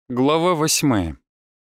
Глава 8.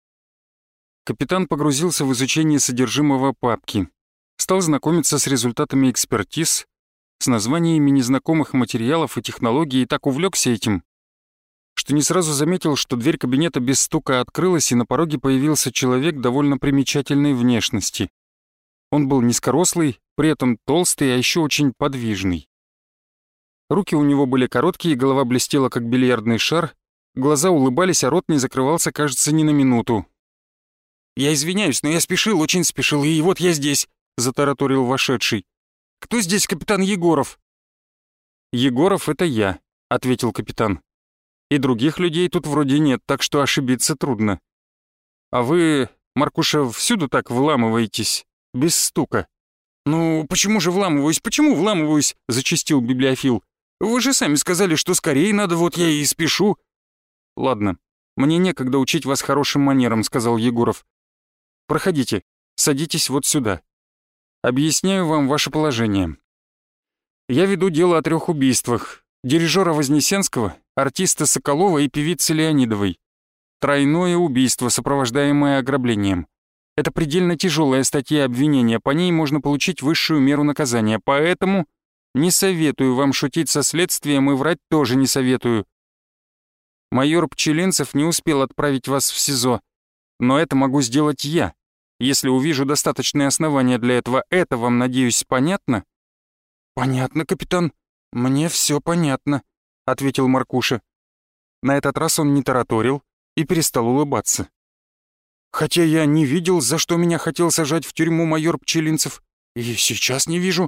Капитан погрузился в изучение содержимого папки, стал знакомиться с результатами экспертиз, с названиями незнакомых материалов и технологий и так увлекся этим, что не сразу заметил, что дверь кабинета без стука открылась, и на пороге появился человек довольно примечательной внешности. Он был низкорослый, при этом толстый, а еще очень подвижный. Руки у него были короткие, голова блестела, как бильярдный шар, глаза улыбались, а рот не закрывался, кажется, ни на минуту. «Я извиняюсь, но я спешил, очень спешил, и вот я здесь», — затараторил вошедший. «Кто здесь капитан Егоров?» «Егоров — это я», — ответил капитан. «И других людей тут вроде нет, так что ошибиться трудно. А вы, Маркуша, всюду так вламываетесь, без стука?» «Ну, почему же вламываюсь, почему вламываюсь?» — зачастил библиофил. «Вы же сами сказали, что скорее надо, вот я и спешу». «Ладно, мне некогда учить вас хорошим манерам», — сказал Егоров. «Проходите, садитесь вот сюда. Объясняю вам ваше положение. Я веду дело о 3 убийствах: дирижера Вознесенского, артиста Соколова и певицы Леонидовой. Тройное убийство, сопровождаемое ограблением. Это предельно тяжелая статья обвинения, по ней можно получить высшую меру наказания, поэтому не советую вам шутить со следствием и врать тоже не советую. Майор Пчелинцев не успел отправить вас в СИЗО, но это могу сделать я, если увижу достаточные основания для этого. Это вам, надеюсь, понятно?» «Понятно, капитан. Мне все понятно», — ответил Маркуша. На этот раз он не тараторил и перестал улыбаться. «Хотя я не видел, за что меня хотел сажать в тюрьму майор Пчелинцев, и сейчас не вижу».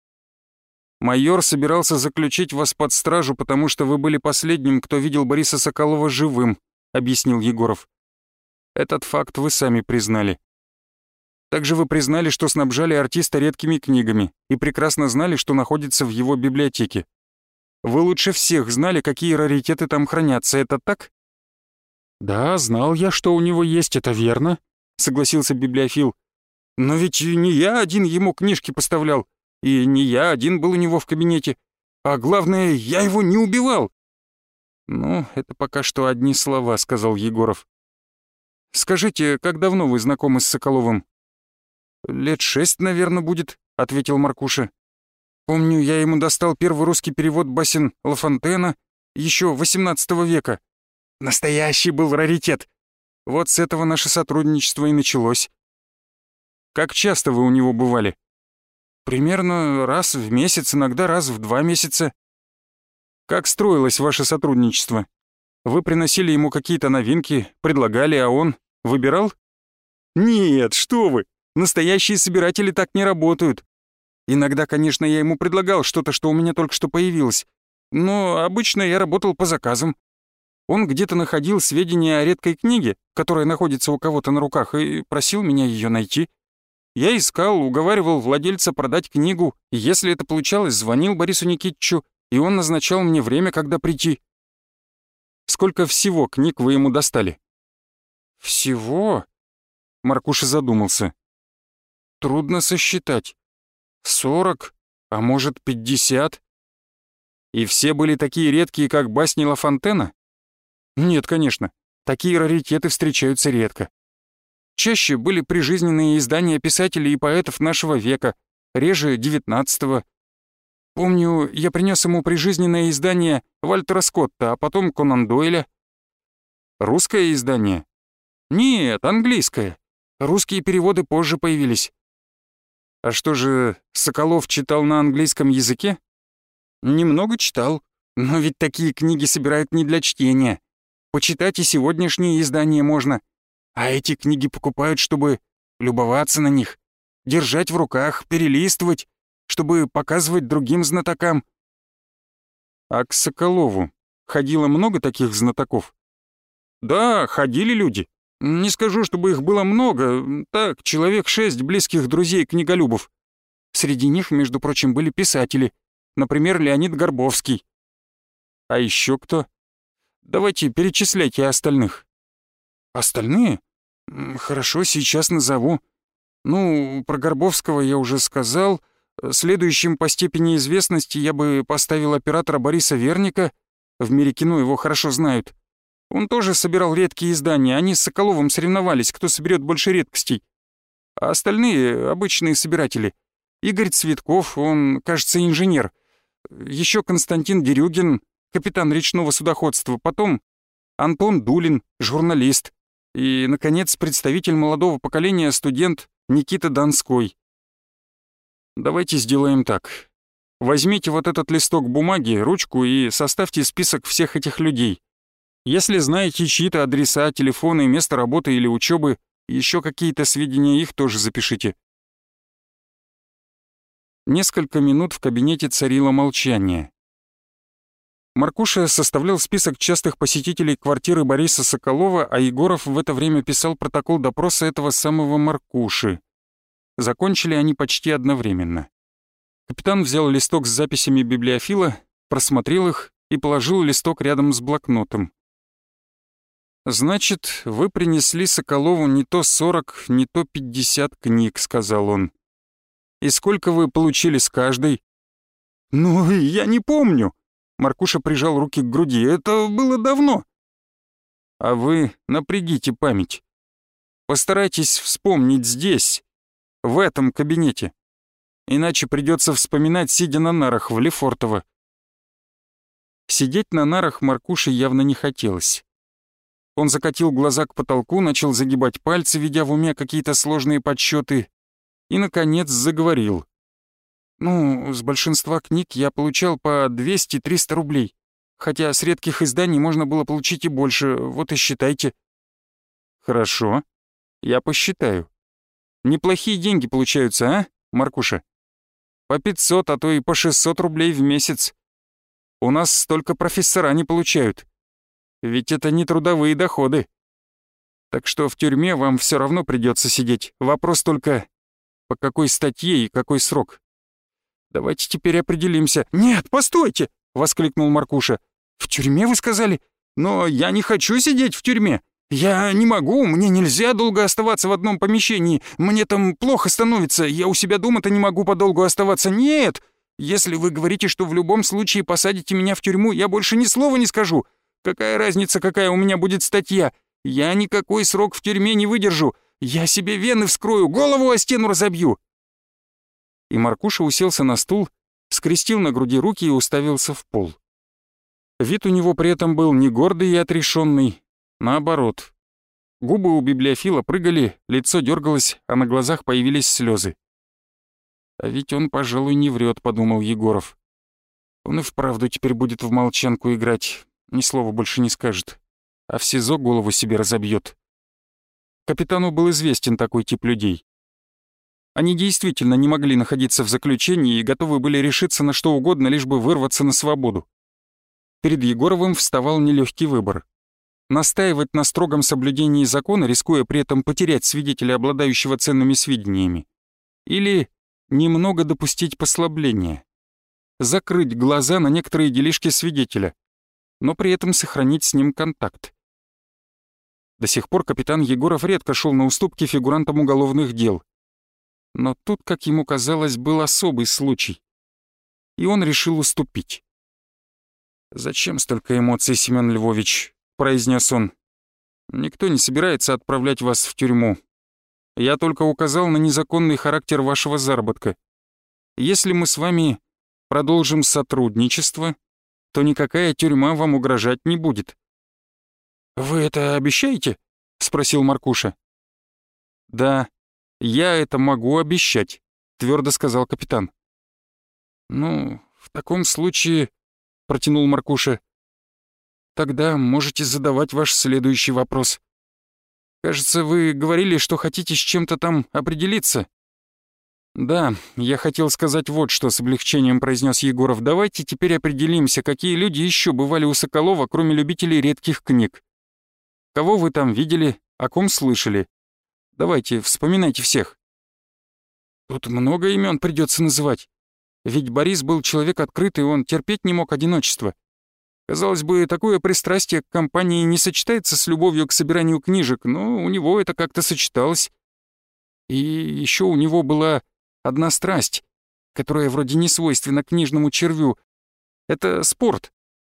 «Майор собирался заключить вас под стражу, потому что вы были последним, кто видел Бориса Соколова живым», — объяснил Егоров. «Этот факт вы сами признали. Также вы признали, что снабжали артиста редкими книгами и прекрасно знали, что находится в его библиотеке. Вы лучше всех знали, какие раритеты там хранятся, это так?» «Да, знал я, что у него есть, это верно», — согласился библиофил. «Но ведь не я один ему книжки поставлял. И не я один был у него в кабинете. А главное, я его не убивал». «Ну, это пока что одни слова», — сказал Егоров. «Скажите, как давно вы знакомы с Соколовым?» «Лет 6, наверное, будет», — ответил Маркуша. «Помню, я ему достал первый русский перевод басен Ла Фонтена еще XVIII века. Настоящий был раритет. Вот с этого наше сотрудничество и началось». «Как часто вы у него бывали?» «Примерно раз в месяц, иногда раз в 2 месяца». «Как строилось ваше сотрудничество? Вы приносили ему какие-то новинки, предлагали, а он выбирал?» «Нет, что вы! Настоящие собиратели так не работают. Иногда, конечно, я ему предлагал что-то, что у меня только что появилось, но обычно я работал по заказам. Он где-то находил сведения о редкой книге, которая находится у кого-то на руках, и просил меня ее найти. Я искал, уговаривал владельца продать книгу, и если это получалось, звонил Борису Никитичу, и он назначал мне время, когда прийти». «Сколько всего книг вы ему достали?» «Всего?» — Маркуша задумался. «Трудно сосчитать. 40, а может 50. «И все были такие редкие, как басни Ла Фонтена?» «Нет, конечно. Такие раритеты встречаются редко. Чаще были прижизненные издания писателей и поэтов нашего века, реже XIX. Помню, я принес ему прижизненное издание Вальтера Скотта, а потом Конан Дойля». «Русское издание?» «Нет, английское. Русские переводы позже появились». «А что же, Соколов читал на английском языке?» «Немного читал, но ведь такие книги собирают не для чтения. Почитать и сегодняшние издания можно. А эти книги покупают, чтобы любоваться на них, держать в руках, перелистывать, чтобы показывать другим знатокам». «А к Соколову ходило много таких знатоков?» «Да, ходили люди. Не скажу, чтобы их было много. Так, человек 6 близких друзей-книголюбов. Среди них, между прочим, были писатели. Например, Леонид Горбовский». «А еще кто? Давайте перечисляйте остальных». «Остальные? Хорошо, сейчас назову. Ну, про Горбовского я уже сказал. Следующим по степени известности я бы поставил оператора Бориса Верника. В мире кино его хорошо знают. Он тоже собирал редкие издания, они с Соколовым соревновались, кто соберет больше редкостей. А остальные — обычные собиратели. Игорь Цветков, он, кажется, инженер. Еще Константин Дерюгин, капитан речного судоходства. Потом Антон Дулин, журналист. И, наконец, представитель молодого поколения, студент Никита Донской. Давайте сделаем так. Возьмите вот этот листок бумаги, ручку и составьте список всех этих людей. Если знаете чьи-то адреса, телефоны, место работы или учебы, еще какие-то сведения, их тоже запишите. Несколько минут в кабинете царило молчание. Маркуша составлял список частых посетителей квартиры Бориса Соколова, а Егоров в это время писал протокол допроса этого самого Маркуши. Закончили они почти одновременно. Капитан взял листок с записями библиофила, просмотрел их и положил листок рядом с блокнотом. «Значит, вы принесли Соколову не то 40, не то 50 книг», — сказал он. «И сколько вы получили с каждой?» «Ну, я не помню». Маркуша прижал руки к груди. «Это было давно». «А вы напрягите память. Постарайтесь вспомнить здесь, в этом кабинете. Иначе придется вспоминать, сидя на нарах в Лефортово». Сидеть на нарах Маркуше явно не хотелось. Он закатил глаза к потолку, начал загибать пальцы, ведя в уме какие-то сложные подсчеты, и, наконец, заговорил. «Ну, с большинства книг я получал по 200-300 рублей, хотя с редких изданий можно было получить и больше, вот и считайте». «Хорошо, я посчитаю. Неплохие деньги получаются, а, Маркуша? По 500, а то и по 600 рублей в месяц. У нас столько профессора не получают. Ведь это не трудовые доходы. Так что в тюрьме вам все равно придется сидеть. Вопрос только, по какой статье и какой срок. Давайте теперь определимся». «Нет, постойте!» — воскликнул Маркуша. «В тюрьме, вы сказали? Но я не хочу сидеть в тюрьме. Я не могу, мне нельзя долго оставаться в одном помещении. Мне там плохо становится, я у себя дома-то не могу подолгу оставаться. Нет! Если вы говорите, что в любом случае посадите меня в тюрьму, я больше ни слова не скажу. Какая разница, какая у меня будет статья? Я никакой срок в тюрьме не выдержу. Я себе вены вскрою, голову о стену разобью». И Маркуша уселся на стул, скрестил на груди руки и уставился в пол. Вид у него при этом был не гордый и отрешенный, наоборот. Губы у библиофила прыгали, лицо дергалось, а на глазах появились слезы. «А ведь он, пожалуй, не врет», — подумал Егоров. «Он и вправду теперь будет в молчанку играть, ни слова больше не скажет, а в СИЗО голову себе разобьет». Капитану был известен такой тип людей. Они действительно не могли находиться в заключении и готовы были решиться на что угодно, лишь бы вырваться на свободу. Перед Егоровым вставал нелегкий выбор. Настаивать на строгом соблюдении закона, рискуя при этом потерять свидетеля, обладающего ценными сведениями. Или немного допустить послабления. Закрыть глаза на некоторые делишки свидетеля, но при этом сохранить с ним контакт. До сих пор капитан Егоров редко шел на уступки фигурантам уголовных дел. Но тут, как ему казалось, был особый случай. И он решил уступить. «Зачем столько эмоций, Семён Львович?» — произнес он. «Никто не собирается отправлять вас в тюрьму. Я только указал на незаконный характер вашего заработка. Если мы с вами продолжим сотрудничество, то никакая тюрьма вам угрожать не будет». «Вы это обещаете?» — спросил Маркуша. «Да, я это могу обещать», — твердо сказал капитан. «Ну, в таком случае», — протянул Маркуша, «тогда можете задавать ваш следующий вопрос. Кажется, вы говорили, что хотите с чем-то там определиться». «Да, я хотел сказать вот что», — с облегчением произнес Егоров. «Давайте теперь определимся, какие люди еще бывали у Соколова, кроме любителей редких книг. Кого вы там видели, о ком слышали? Давайте, вспоминайте всех». «Тут много имен придется называть. Ведь Борис был человек открытый, он терпеть не мог одиночества. Казалось бы, такое пристрастие к компании не сочетается с любовью к собиранию книжек, но у него это как-то сочеталось. И еще у него была одна страсть, которая вроде не свойственна книжному червю. Это спорт.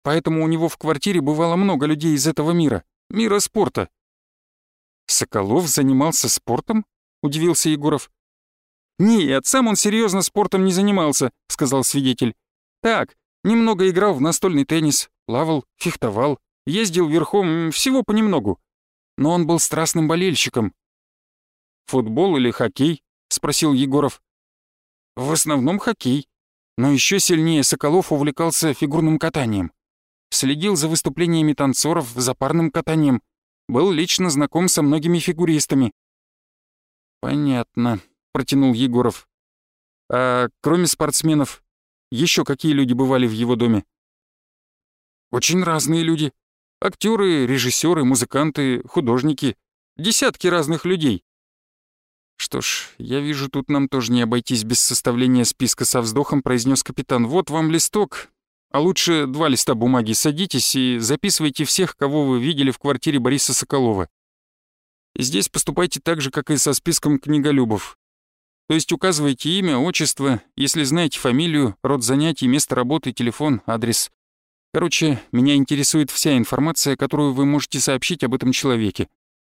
поэтому у него в квартире бывало много людей из этого мира спорта». «Соколов занимался спортом?» — удивился Егоров. «Нет, сам он серьезно спортом не занимался», — сказал свидетель. «Так, немного играл в настольный теннис, плавал, фехтовал, ездил верхом, всего понемногу. Но он был страстным болельщиком». «Футбол или хоккей?» — спросил Егоров. «В основном хоккей. Но еще сильнее Соколов увлекался фигурным катанием. Следил за выступлениями танцоров, за парным катанием. Был лично знаком со многими фигуристами». «Понятно», — протянул Егоров. «А кроме спортсменов, еще какие люди бывали в его доме?» «Очень разные люди. Актеры, режиссеры, музыканты, художники. Десятки разных людей». «Что ж, я вижу, тут нам тоже не обойтись без составления списка», — со вздохом произнес капитан. «Вот вам листок, а лучше 2 листа бумаги. Садитесь и записывайте всех, кого вы видели в квартире Бориса Соколова. Здесь поступайте так же, как и со списком книголюбов. То есть указывайте имя, отчество, если знаете фамилию, род занятий, место работы, телефон, адрес. Короче, меня интересует вся информация, которую вы можете сообщить об этом человеке».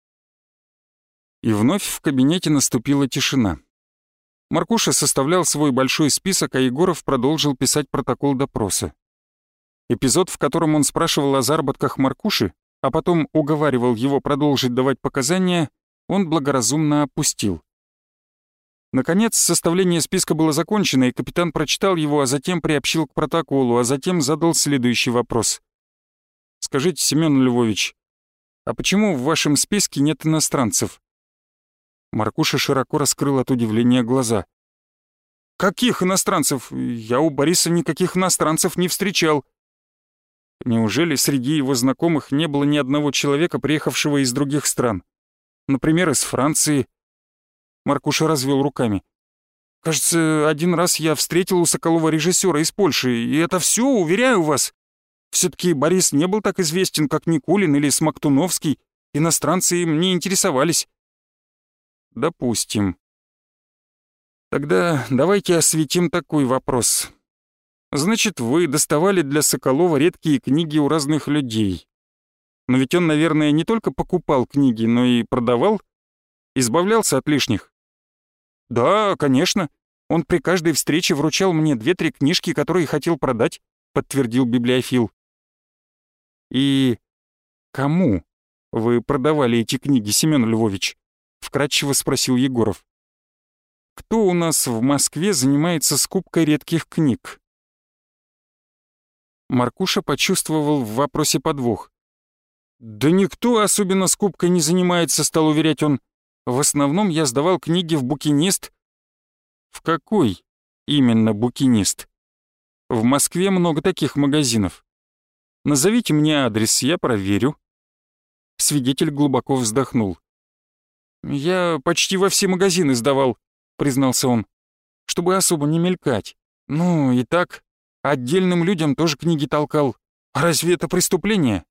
И вновь в кабинете наступила тишина. Маркуша составлял свой большой список, а Егоров продолжил писать протокол допроса. Эпизод, в котором он спрашивал о заработках Маркуши, а потом уговаривал его продолжить давать показания, он благоразумно опустил. Наконец, составление списка было закончено, и капитан прочитал его, а затем приобщил к протоколу, а затем задал следующий вопрос. «Скажите, Семён Львович, а почему в вашем списке нет иностранцев?» Маркуша широко раскрыл от удивления глаза. «Каких иностранцев? Я у Бориса никаких иностранцев не встречал». «Неужели среди его знакомых не было ни одного человека, приехавшего из других стран? Например, из Франции?» Маркуша развел руками. «Кажется, один раз я встретил у Соколова режиссера из Польши, и это все, уверяю вас. Все-таки Борис не был так известен, как Никулин или Смоктуновский. Иностранцы им не интересовались». «Допустим. Тогда давайте осветим такой вопрос. Значит, вы доставали для Соколова редкие книги у разных людей. Но ведь он, наверное, не только покупал книги, но и продавал? Избавлялся от лишних?» «Да, конечно. Он при каждой встрече вручал мне 2-3 книжки, которые хотел продать», — подтвердил библиофил. «И кому вы продавали эти книги, Семён Львович?» — вкратчиво спросил Егоров. «Кто у нас в Москве занимается скупкой редких книг?» Маркуша почувствовал в вопросе подвох. «Да никто особенно скупкой не занимается», — стал уверять он. «В основном я сдавал книги в букинист». «В какой именно букинист?» «В Москве много таких магазинов. Назовите мне адрес, я проверю». Свидетель глубоко вздохнул. «Я почти во все магазины сдавал», — признался он, «чтобы особо не мелькать. Ну и так, отдельным людям тоже книги толкал. Разве это преступление?»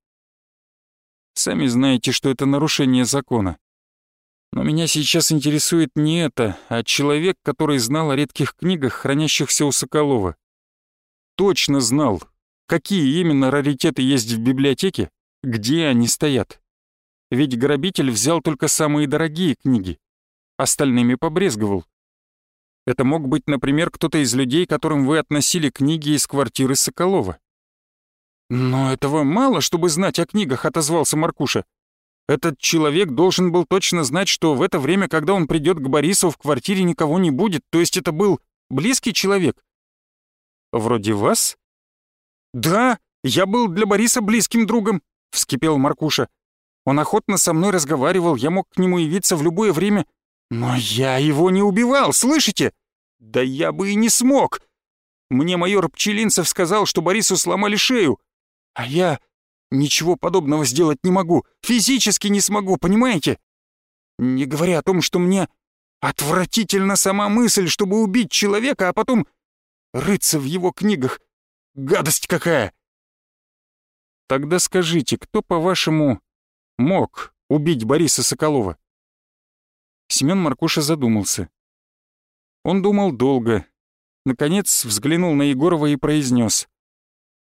«Сами знаете, что это нарушение закона. Но меня сейчас интересует не это, а человек, который знал о редких книгах, хранящихся у Соколова. Точно знал, какие именно раритеты есть в библиотеке, где они стоят. Ведь грабитель взял только самые дорогие книги, остальными побрезговал. Это мог быть, например, кто-то из людей, которым вы относили книги из квартиры Соколова». «Но этого мало, чтобы знать о книгах», — отозвался Маркуша. «Этот человек должен был точно знать, что в это время, когда он придет к Борису, в квартире никого не будет, то есть это был близкий человек». «Вроде вас?» «Да, я был для Бориса близким другом», — вскипел Маркуша. «Он охотно со мной разговаривал, я мог к нему явиться в любое время. Но я его не убивал, слышите? Да я бы и не смог. Мне майор Пчелинцев сказал, что Борису сломали шею, а я ничего подобного сделать не могу, физически не смогу, понимаете? Не говоря о том, что мне отвратительна сама мысль, чтобы убить человека, а потом рыться в его книгах. Гадость какая!» «Тогда скажите, кто, по-вашему, мог убить Бориса Соколова?» Семён Маркуша задумался. Он думал долго. Наконец взглянул на Егорова и произнес: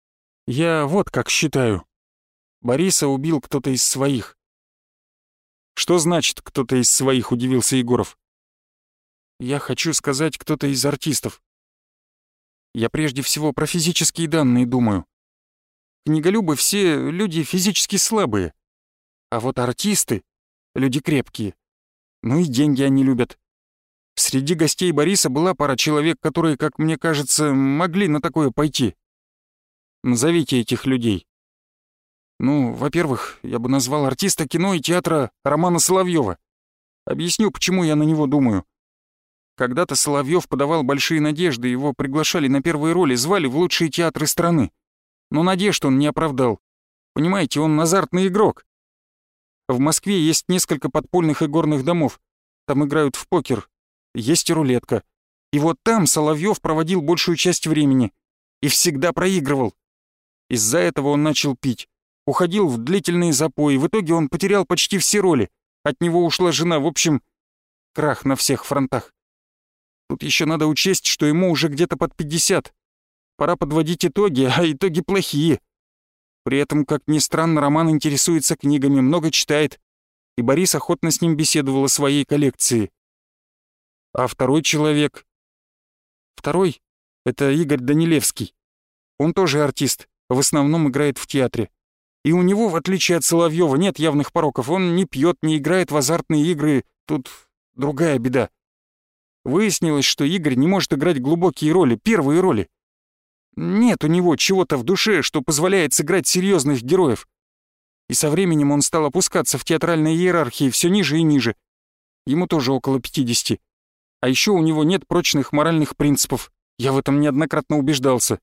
Я вот как считаю. Бориса убил кто-то из своих. Что значит «кто-то из своих», удивился Егоров. Я хочу сказать, кто-то из артистов. Я прежде всего про физические данные думаю. Книголюбы все люди физически слабые. А вот артисты — люди крепкие. Ну и деньги они любят. Среди гостей Бориса была пара человек, которые, как мне кажется, могли на такое пойти. Назовите этих людей. Ну, во-первых, я бы назвал артиста кино и театра Романа Соловьева. Объясню, почему я на него думаю. Когда-то Соловьев подавал большие надежды, его приглашали на первые роли, звали в лучшие театры страны. Но надежд он не оправдал. Понимаете, он азартный игрок. В Москве есть несколько подпольных игорных домов. Там играют в покер. Есть и рулетка. И вот там Соловьев проводил большую часть времени. И всегда проигрывал. Из-за этого он начал пить. Уходил в длительные запои. В итоге он потерял почти все роли. От него ушла жена. В общем, крах на всех фронтах. Тут еще надо учесть, что ему уже где-то под 50. Пора подводить итоги, а итоги плохие. При этом, как ни странно, Роман интересуется книгами, много читает, и Борис охотно с ним беседовал о своей коллекции. А второй человек? Второй — это Игорь Данилевский. Он тоже артист, в основном играет в театре. И у него, в отличие от Соловьева, нет явных пороков. Он не пьет, не играет в азартные игры. Тут другая беда. Выяснилось, что Игорь не может играть глубокие роли, первые роли. Нет у него чего-то в душе, что позволяет сыграть серьезных героев. И со временем он стал опускаться в театральной иерархии все ниже и ниже. Ему тоже около 50. А еще у него нет прочных моральных принципов. Я в этом неоднократно убеждался.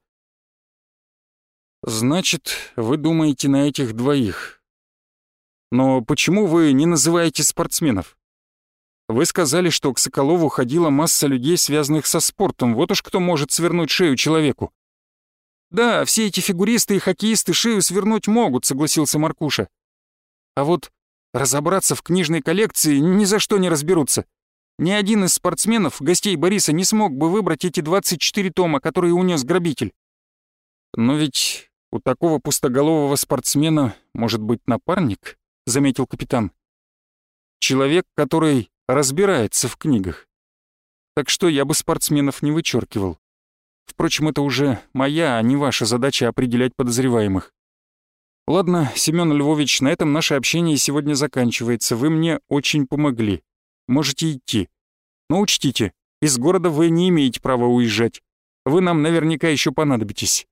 Значит, вы думаете на этих двоих. Но почему вы не называете спортсменов? Вы сказали, что к Соколову ходила масса людей, связанных со спортом. Вот уж кто может свернуть шею человеку. «Да, все эти фигуристы и хоккеисты шею свернуть могут», — согласился Маркуша. «А вот разобраться в книжной коллекции ни за что не разберутся. Ни один из спортсменов, гостей Бориса, не смог бы выбрать эти 24 тома, которые унес грабитель». «Но ведь у такого пустоголового спортсмена может быть напарник», — заметил капитан. «Человек, который разбирается в книгах. Так что я бы спортсменов не вычеркивал. Впрочем, это уже моя, а не ваша задача определять подозреваемых. Ладно, Семён Львович, на этом наше общение сегодня заканчивается. Вы мне очень помогли. Можете идти. Но учтите, из города вы не имеете права уезжать. Вы нам наверняка еще понадобитесь».